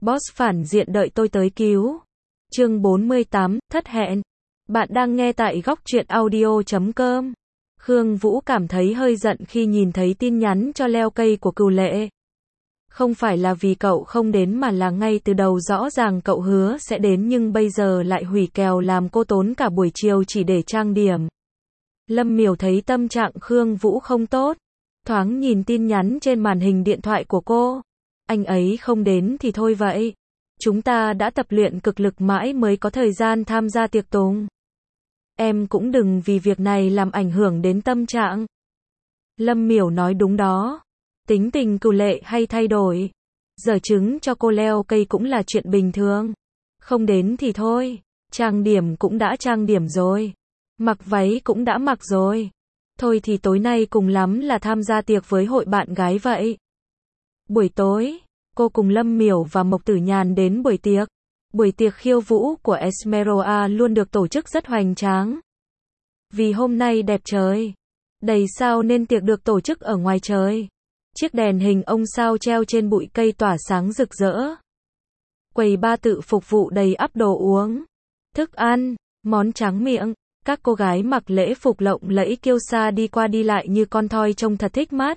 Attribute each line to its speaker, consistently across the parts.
Speaker 1: Boss phản diện đợi tôi tới cứu. Chương 48, thất hẹn. Bạn đang nghe tại góc truyện audio.com. Khương Vũ cảm thấy hơi giận khi nhìn thấy tin nhắn cho leo cây của Cửu Lệ. Không phải là vì cậu không đến mà là ngay từ đầu rõ ràng cậu hứa sẽ đến nhưng bây giờ lại hủy kèo làm cô tốn cả buổi chiều chỉ để trang điểm. Lâm Miểu thấy tâm trạng Khương Vũ không tốt. Thoáng nhìn tin nhắn trên màn hình điện thoại của cô. Anh ấy không đến thì thôi vậy. Chúng ta đã tập luyện cực lực mãi mới có thời gian tham gia tiệc tùng. Em cũng đừng vì việc này làm ảnh hưởng đến tâm trạng. Lâm Miểu nói đúng đó. Tính tình Cửu Lệ hay thay đổi. Giở trứng cho cô leo cây cũng là chuyện bình thường. Không đến thì thôi. Trang điểm cũng đã trang điểm rồi. Mặc váy cũng đã mặc rồi. Thôi thì tối nay cùng lắm là tham gia tiệc với hội bạn gái vậy. Buổi tối, cô cùng Lâm Miểu và Mộc Tử Nhàn đến buổi tiệc. Buổi tiệc khiêu vũ của Esmeralda luôn được tổ chức rất hoành tráng. Vì hôm nay đẹp trời, đầy sao nên tiệc được tổ chức ở ngoài trời. Chiếc đèn hình ông sao treo trên bụi cây tỏa sáng rực rỡ. Quầy bar tự phục vụ đầy ắp đồ uống, thức ăn, món tráng miệng. Các cô gái mặc lễ phục lộng lẫy kiêu sa đi qua đi lại như con thoi trông thật thích mắt.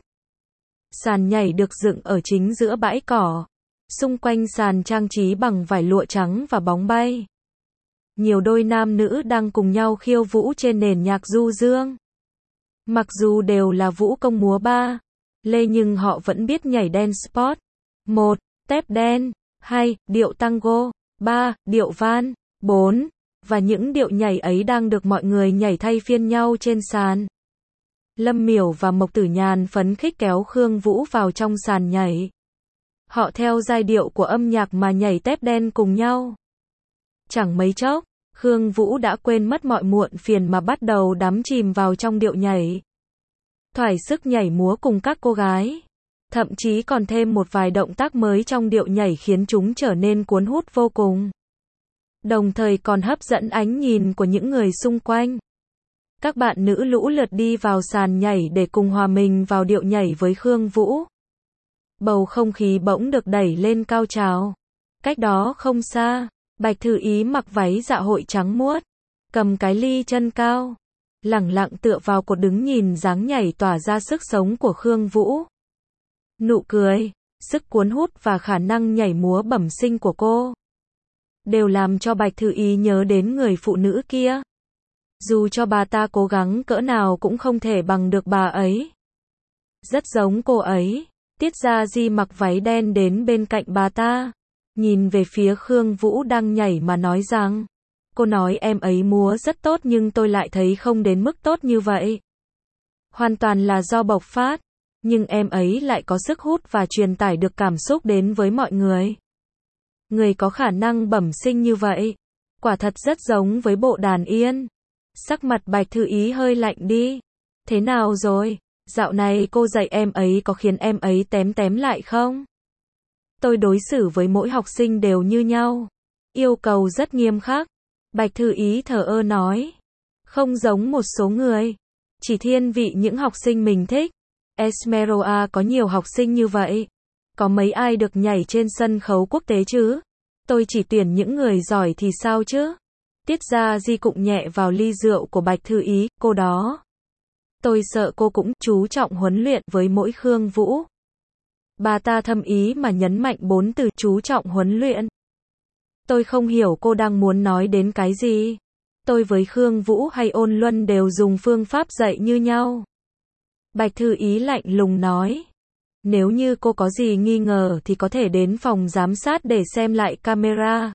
Speaker 1: Sàn nhảy được dựng ở chính giữa bãi cỏ. Xung quanh sàn trang trí bằng vải lụa trắng và bóng bay. Nhiều đôi nam nữ đang cùng nhau khiêu vũ trên nền nhạc du dương. Mặc dù đều là vũ công múa ba lê nhưng họ vẫn biết nhảy dance sport. 1. Tap dance. 2. Điệu tango. 3. Điệu van. 4. Và những điệu nhảy ấy đang được mọi người nhảy thay phiên nhau trên sàn. Lâm Miểu và Mộc Tử Nhàn phấn khích kéo Khương Vũ vào trong sàn nhảy. Họ theo giai điệu của âm nhạc mà nhảy tép đen cùng nhau. Chẳng mấy chốc, Khương Vũ đã quên mất mọi muộn phiền mà bắt đầu đắm chìm vào trong điệu nhảy. Thỏa sức nhảy múa cùng các cô gái. Thậm chí còn thêm một vài động tác mới trong điệu nhảy khiến chúng trở nên cuốn hút vô cùng. Đồng thời còn hấp dẫn ánh nhìn của những người xung quanh. Các bạn nữ lũ lượt đi vào sàn nhảy để cùng hòa mình vào điệu nhảy với Khương Vũ. Bầu không khí bỗng được đẩy lên cao trào. Cách đó không xa, Bạch Thư Ý mặc váy dạ hội trắng muốt, cầm cái ly chân cao, lẳng lặng tựa vào cột đứng nhìn dáng nhảy tỏa ra sức sống của Khương Vũ. Nụ cười, sức cuốn hút và khả năng nhảy múa bẩm sinh của cô đều làm cho Bạch Thư Ý nhớ đến người phụ nữ kia. Dù cho bà ta cố gắng cỡ nào cũng không thể bằng được bà ấy. Rất giống cô ấy. Tiết Gia Di mặc váy đen đến bên cạnh bà ta, nhìn về phía Khương Vũ đang nhảy mà nói rằng, cô nói em ấy múa rất tốt nhưng tôi lại thấy không đến mức tốt như vậy. Hoàn toàn là do bộc phát, nhưng em ấy lại có sức hút và truyền tải được cảm xúc đến với mọi người. Người có khả năng bẩm sinh như vậy, quả thật rất giống với bộ đàn yên. Sắc mặt Bạch Thư Ý hơi lạnh đi. Thế nào rồi? Dạo này cô dạy em ấy có khiến em ấy tém lại không? Tôi đối xử với mỗi học sinh đều như nhau. Yêu cầu rất nghiêm khắc. Bạch Thư Ý thờ ơ nói. Không giống một số người. Chỉ thiên vị những học sinh mình thích. Esmeralda có nhiều học sinh như vậy. Có mấy ai được nhảy trên sân khấu quốc tế chứ? Tôi chỉ tuyển những người giỏi thì sao chứ? Tiết Gia Di cụng nhẹ vào ly rượu của Bạch Thư Ý, cô đó. Tôi sợ cô cũng chú trọng huấn luyện với mỗi Khương Vũ. Bà ta thâm ý mà nhấn mạnh 4 từ chú trọng huấn luyện. Tôi không hiểu cô đang muốn nói đến cái gì. Tôi với Khương Vũ hay Ôn Luân đều dùng phương pháp dạy như nhau. Bạch Thư Ý lạnh lùng nói. Nếu như cô có gì nghi ngờ thì có thể đến phòng giám sát để xem lại camera.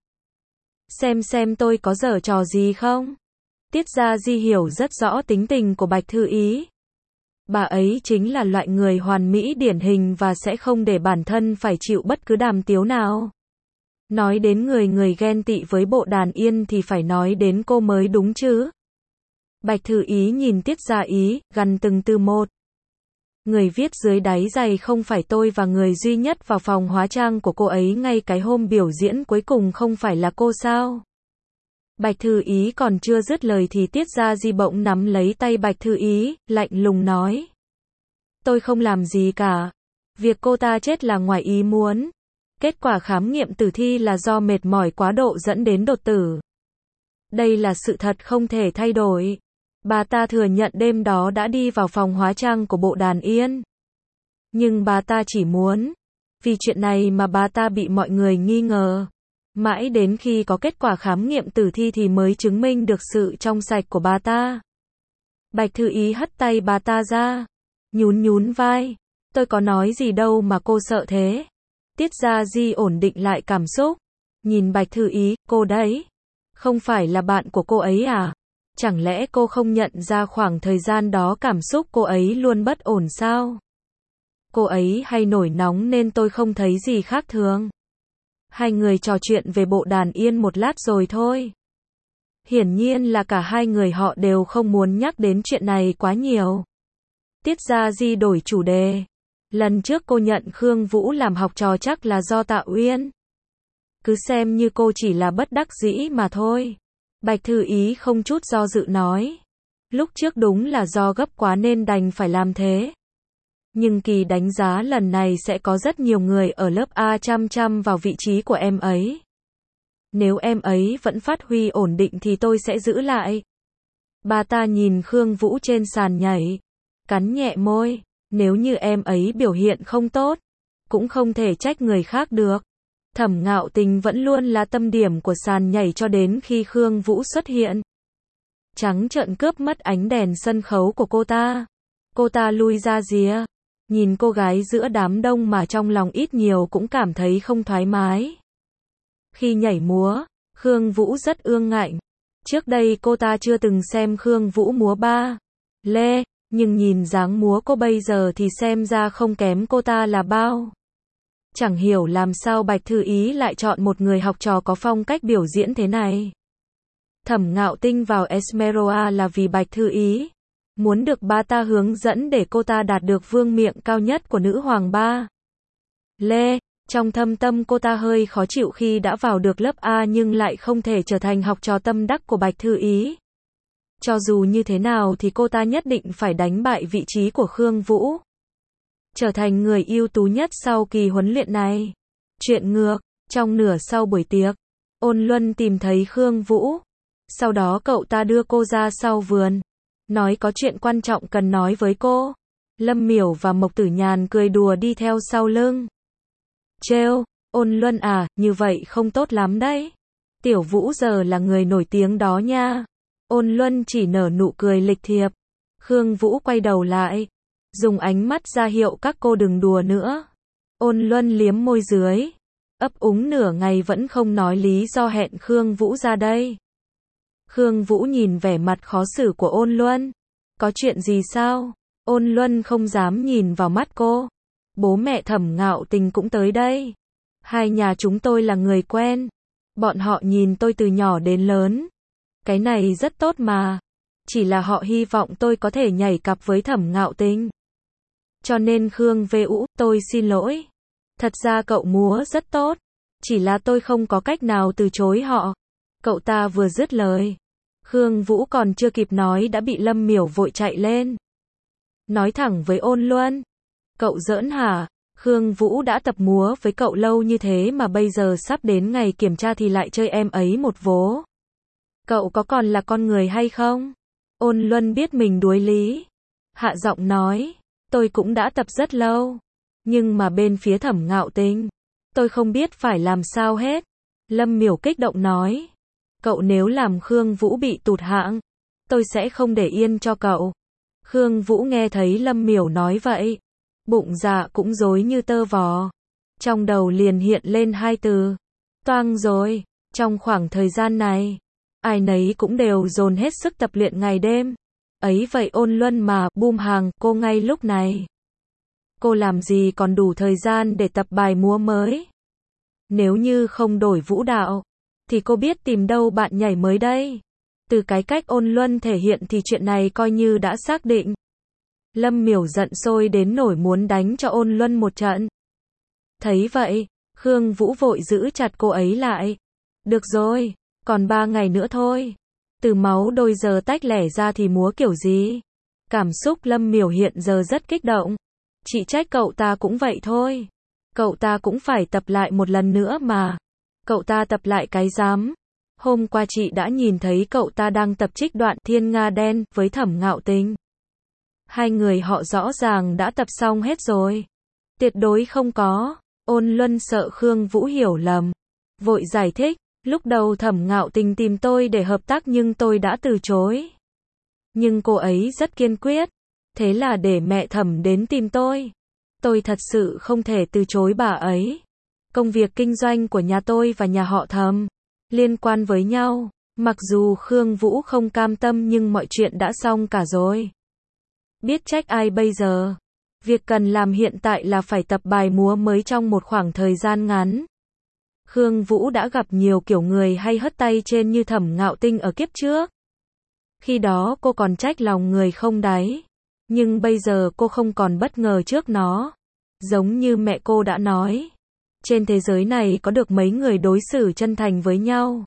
Speaker 1: Xem tôi có giở trò gì không? Tiết Gia Di hiểu rất rõ tính tình của Bạch Thư Ý. Bà ấy chính là loại người hoàn mỹ điển hình và sẽ không để bản thân phải chịu bất cứ đàm tiếu nào. Nói đến người ghen tị với bộ đàn yên thì phải nói đến cô mới đúng chứ. Bạch Thư Ý nhìn Tiết Gia Ý, gằn từng từ một. Người viết dưới đáy giày không phải tôi và người duy nhất vào phòng hóa trang của cô ấy ngay cái hôm biểu diễn cuối cùng không phải là cô sao? Bạch Thư Ý còn chưa dứt lời thì Tiết Gia Di bỗng nắm lấy tay Bạch Thư Ý, lạnh lùng nói. Tôi không làm gì cả. Việc cô ta chết là ngoài ý muốn. Kết quả khám nghiệm tử thi là do mệt mỏi quá độ dẫn đến đột tử. Đây là sự thật không thể thay đổi. Bà ta thừa nhận đêm đó đã đi vào phòng hóa trang của Bộ Đàn Yên. Nhưng bà ta chỉ muốn, vì chuyện này mà bà ta bị mọi người nghi ngờ. Mãi đến khi có kết quả khám nghiệm tử thi thì mới chứng minh được sự trong sạch của bà ta. Bạch Thư Ý hất tay bà ta ra, nhún nhún vai. Tôi có nói gì đâu mà cô sợ thế. Tiết Gia Di ổn định lại cảm xúc. Nhìn Bạch Thư Ý, cô đấy. Không phải là bạn của cô ấy à? Chẳng lẽ cô không nhận ra khoảng thời gian đó cảm xúc cô ấy luôn bất ổn sao? Cô ấy hay nổi nóng nên tôi không thấy gì khác thường. Hai người trò chuyện về Bộ Đàn Yên một lát rồi thôi. Hiển nhiên là cả hai người họ đều không muốn nhắc đến chuyện này quá nhiều. Tiết Gia Di đổi chủ đề. Lần trước cô nhận Khương Vũ làm học trò chắc là do Tạ Uyên. Cứ xem như cô chỉ là bất đắc dĩ mà thôi. Bạch Thư Ý không chút do dự nói. Lúc trước đúng là do gấp quá nên đành phải làm thế. Nhưng kỳ đánh giá lần này sẽ có rất nhiều người ở lớp A chăm chăm vào vị trí của em ấy. Nếu em ấy vẫn phát huy ổn định thì tôi sẽ giữ lại. Bà ta nhìn Khương Vũ trên sàn nhảy, cắn nhẹ môi. Nếu như em ấy biểu hiện không tốt, cũng không thể trách người khác được. Thẩm Ngạo Tình vẫn luôn là tâm điểm của sàn nhảy cho đến khi Khương Vũ xuất hiện. Trắng trợn cướp mất ánh đèn sân khấu của cô ta. Cô ta lui ra rìa. Nhìn cô gái giữa đám đông mà trong lòng ít nhiều cũng cảm thấy không thoải mái. Khi nhảy múa, Khương Vũ rất ương ngạnh. Trước đây cô ta chưa từng xem Khương Vũ múa ba lê, nhưng nhìn dáng múa cô bây giờ thì xem ra không kém cô ta là bao. Chẳng hiểu làm sao Bạch Thư Ý lại chọn một người học trò có phong cách biểu diễn thế này. Thẩm Ngạo Tinh vào Esmeralda là vì Bạch Thư Ý muốn được bà ta hướng dẫn để cô ta đạt được vương miện cao nhất của nữ hoàng ba lê. Trong thâm tâm cô ta hơi khó chịu khi đã vào được lớp A nhưng lại không thể trở thành học trò tâm đắc của Bạch Thư Ý. Cho dù như thế nào thì cô ta nhất định phải đánh bại vị trí của Khương Vũ, trở thành người ưu tú nhất sau kỳ huấn luyện này. Chuyện ngược, trong nửa sau buổi tiệc, Ôn Luân tìm thấy Khương Vũ. Sau đó cậu ta đưa cô ra sau vườn, nói có chuyện quan trọng cần nói với cô. Lâm Miểu và Mộc Tử Nhàn cười đùa đi theo sau lưng. Trêu, Ôn Luân à, như vậy không tốt lắm đấy. Tiểu Vũ giờ là người nổi tiếng đó nha. Ôn Luân chỉ nở nụ cười lịch thiệp. Khương Vũ quay đầu lại, dùng ánh mắt ra hiệu các cô đừng đùa nữa. Ôn Luân liếm môi dưới, ấp úng nửa ngày vẫn không nói lý do hẹn Khương Vũ ra đây. Khương Vũ nhìn vẻ mặt khó xử của Ôn Luân. Có chuyện gì sao? Ôn Luân không dám nhìn vào mắt cô. Bố mẹ Thẩm Ngạo Tình cũng tới đây. Hai nhà chúng tôi là người quen. Bọn họ nhìn tôi từ nhỏ đến lớn. Cái này rất tốt mà. Chỉ là họ hy vọng tôi có thể nhảy cặp với Thẩm Ngạo Tình. Cho nên Khương Vũ, tôi xin lỗi. Thật ra cậu múa rất tốt. Chỉ là tôi không có cách nào từ chối họ. Cậu ta vừa dứt lời. Khương Vũ còn chưa kịp nói đã bị Lâm Miểu vội chạy lên. Nói thẳng với Ôn Luân. Cậu giỡn hả? Khương Vũ đã tập múa với cậu lâu như thế mà bây giờ sắp đến ngày kiểm tra thì lại chơi em ấy một vố. Cậu có còn là con người hay không? Ôn Luân biết mình đuối lý. Hạ giọng nói. Tôi cũng đã tập rất lâu. Nhưng mà bên phía Thẩm Ngạo Tình, tôi không biết phải làm sao hết. Lâm Miểu kích động nói. Cậu nếu làm Khương Vũ bị tụt hạng, tôi sẽ không để yên cho cậu. Khương Vũ nghe thấy Lâm Miểu nói vậy, bụng dạ cũng rối như tơ vò. Trong đầu liền hiện lên hai từ. Toang rồi. Trong khoảng thời gian này, ai nấy cũng đều dồn hết sức tập luyện ngày đêm. Ấy vậy Ôn Luân mà, bum hàng, cô ngay lúc này. Cô làm gì còn đủ thời gian để tập bài múa mới? Nếu như không đổi vũ đạo, thì cô biết tìm đâu bạn nhảy mới đây? Từ cái cách Ôn Luân thể hiện thì chuyện này coi như đã xác định. Lâm Miểu giận sôi đến nổi muốn đánh cho Ôn Luân một trận. Thấy vậy, Khương Vũ vội giữ chặt cô ấy lại. Được rồi, còn 3 ngày nữa thôi. Từ máu đôi giờ tách lẻ ra thì múa kiểu gì? Cảm xúc Lâm Miểu hiện giờ rất kích động. Chị trách cậu ta cũng vậy thôi. Cậu ta cũng phải tập lại một lần nữa mà. Cậu ta tập lại cái dám. Hôm qua chị đã nhìn thấy cậu ta đang tập trích đoạn Thiên Nga Đen với Thẩm Ngạo Tình. Hai người họ rõ ràng đã tập xong hết rồi. Tuyệt đối không có. Ôn Luân sợ Khương Vũ hiểu lầm. Vội giải thích, lúc đầu Thẩm Ngạo Tình tìm tôi để hợp tác nhưng tôi đã từ chối. Nhưng cô ấy rất kiên quyết. Thế là để mẹ Thẩm đến tìm tôi. Tôi thật sự không thể từ chối bà ấy. Công việc kinh doanh của nhà tôi và nhà họ Thẩm liên quan với nhau. Mặc dù Khương Vũ không cam tâm nhưng mọi chuyện đã xong cả rồi. Biết trách ai bây giờ? Việc cần làm hiện tại là phải tập bài múa mới trong một khoảng thời gian ngắn. Khương Vũ đã gặp nhiều kiểu người hay hất tay trên như Thẩm Ngạo Tinh ở kiếp trước. Khi đó cô còn trách lòng người không đáy. Nhưng bây giờ cô không còn bất ngờ trước nó. Giống như mẹ cô đã nói. Trên thế giới này có được mấy người đối xử chân thành với nhau.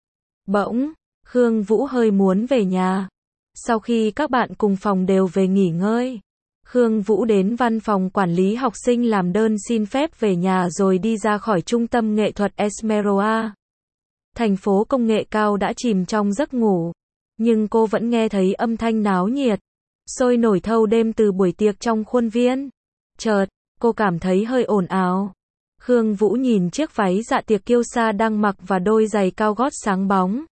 Speaker 1: Bỗng, Khương Vũ hơi muốn về nhà. Sau khi các bạn cùng phòng đều về nghỉ ngơi, Khương Vũ đến văn phòng quản lý học sinh làm đơn xin phép về nhà rồi đi ra khỏi trung tâm nghệ thuật Esmeralda. Thành phố công nghệ cao đã chìm trong giấc ngủ, nhưng cô vẫn nghe thấy âm thanh náo nhiệt, sôi nổi thâu đêm từ buổi tiệc trong khuôn viên. Chợt, cô cảm thấy hơi ồn ào. Khương Vũ nhìn chiếc váy dạ tiệc kiêu sa đang mặc và đôi giày cao gót sáng bóng.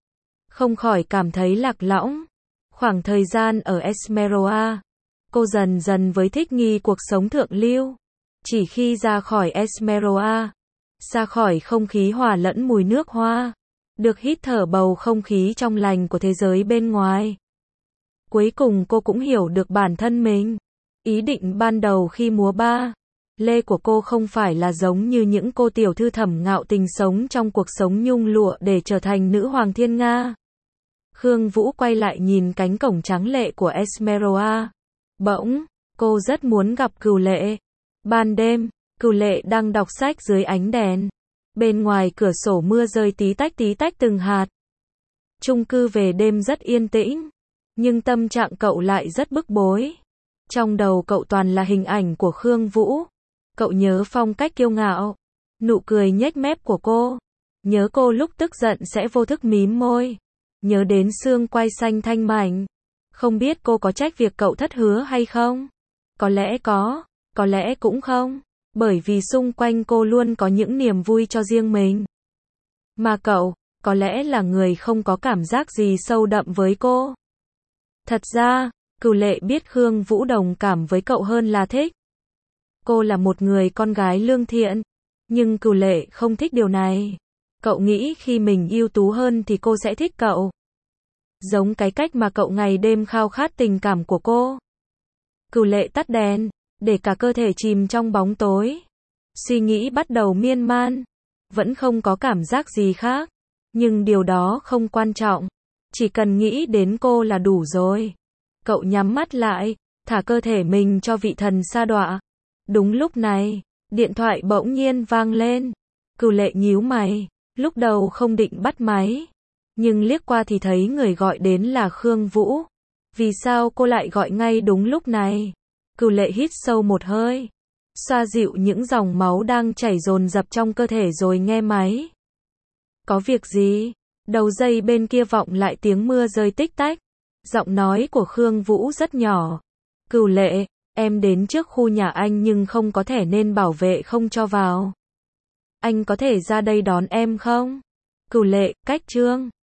Speaker 1: Không khỏi cảm thấy lạc lõng. Khoảng thời gian ở Esmeralda, cô dần dần với thích nghi cuộc sống thượng lưu. Chỉ khi ra khỏi Esmeralda, ra khỏi không khí hòa lẫn mùi nước hoa, được hít thở bầu không khí trong lành của thế giới bên ngoài. Cuối cùng cô cũng hiểu được bản thân mình. Ý định ban đầu khi múa ba lê của cô không phải là giống như những cô tiểu thư Thẩm Ngạo Tình sống trong cuộc sống nhung lụa để trở thành nữ hoàng thiên nga. Khương Vũ quay lại nhìn cánh cổng trắng lệ của Esmeralda. Bỗng, cô rất muốn gặp Cửu Lệ. Ban đêm, Cửu Lệ đang đọc sách dưới ánh đèn. Bên ngoài cửa sổ mưa rơi tí tách từng hạt. Chung cư về đêm rất yên tĩnh, nhưng tâm trạng cậu lại rất bức bối. Trong đầu cậu toàn là hình ảnh của Khương Vũ. Cậu nhớ phong cách kiêu ngạo, nụ cười nhếch mép của cô. Nhớ cô lúc tức giận sẽ vô thức mím môi. Nhớ đến xương quai xanh thanh mảnh. Không biết cô có trách việc cậu thất hứa hay không? Có lẽ có lẽ cũng không. Bởi vì xung quanh cô luôn có những niềm vui cho riêng mình. Mà cậu, có lẽ là người không có cảm giác gì sâu đậm với cô. Thật ra, Cửu Lệ biết Khương Vũ đồng cảm với cậu hơn là thích. Cô là một người con gái lương thiện. Nhưng Cửu Lệ không thích điều này. Cậu nghĩ khi mình ưu tú hơn thì cô sẽ thích cậu. Giống cái cách mà cậu ngày đêm khao khát tình cảm của cô. Cửu Lệ tắt đèn, để cả cơ thể chìm trong bóng tối. Suy nghĩ bắt đầu miên man. Vẫn không có cảm giác gì khác. Nhưng điều đó không quan trọng. Chỉ cần nghĩ đến cô là đủ rồi. Cậu nhắm mắt lại, thả cơ thể mình cho vị thần sa đọa. Đúng lúc này, điện thoại bỗng nhiên vang lên. Cửu Lệ nhíu mày. Lúc đầu không định bắt máy. Nhưng liếc qua thì thấy người gọi đến là Khương Vũ. Vì sao cô lại gọi ngay đúng lúc này? Cửu Lệ hít sâu một hơi. Xoa dịu những dòng máu đang chảy dồn dập trong cơ thể rồi nghe máy. Có việc gì? Đầu dây bên kia vọng lại tiếng mưa rơi tích tách. Giọng nói của Khương Vũ rất nhỏ. Cửu Lệ, em đến trước khu nhà anh nhưng không có thẻ nên bảo vệ không cho vào. Anh có thể ra đây đón em không? Cửu Lệ, cách Trương.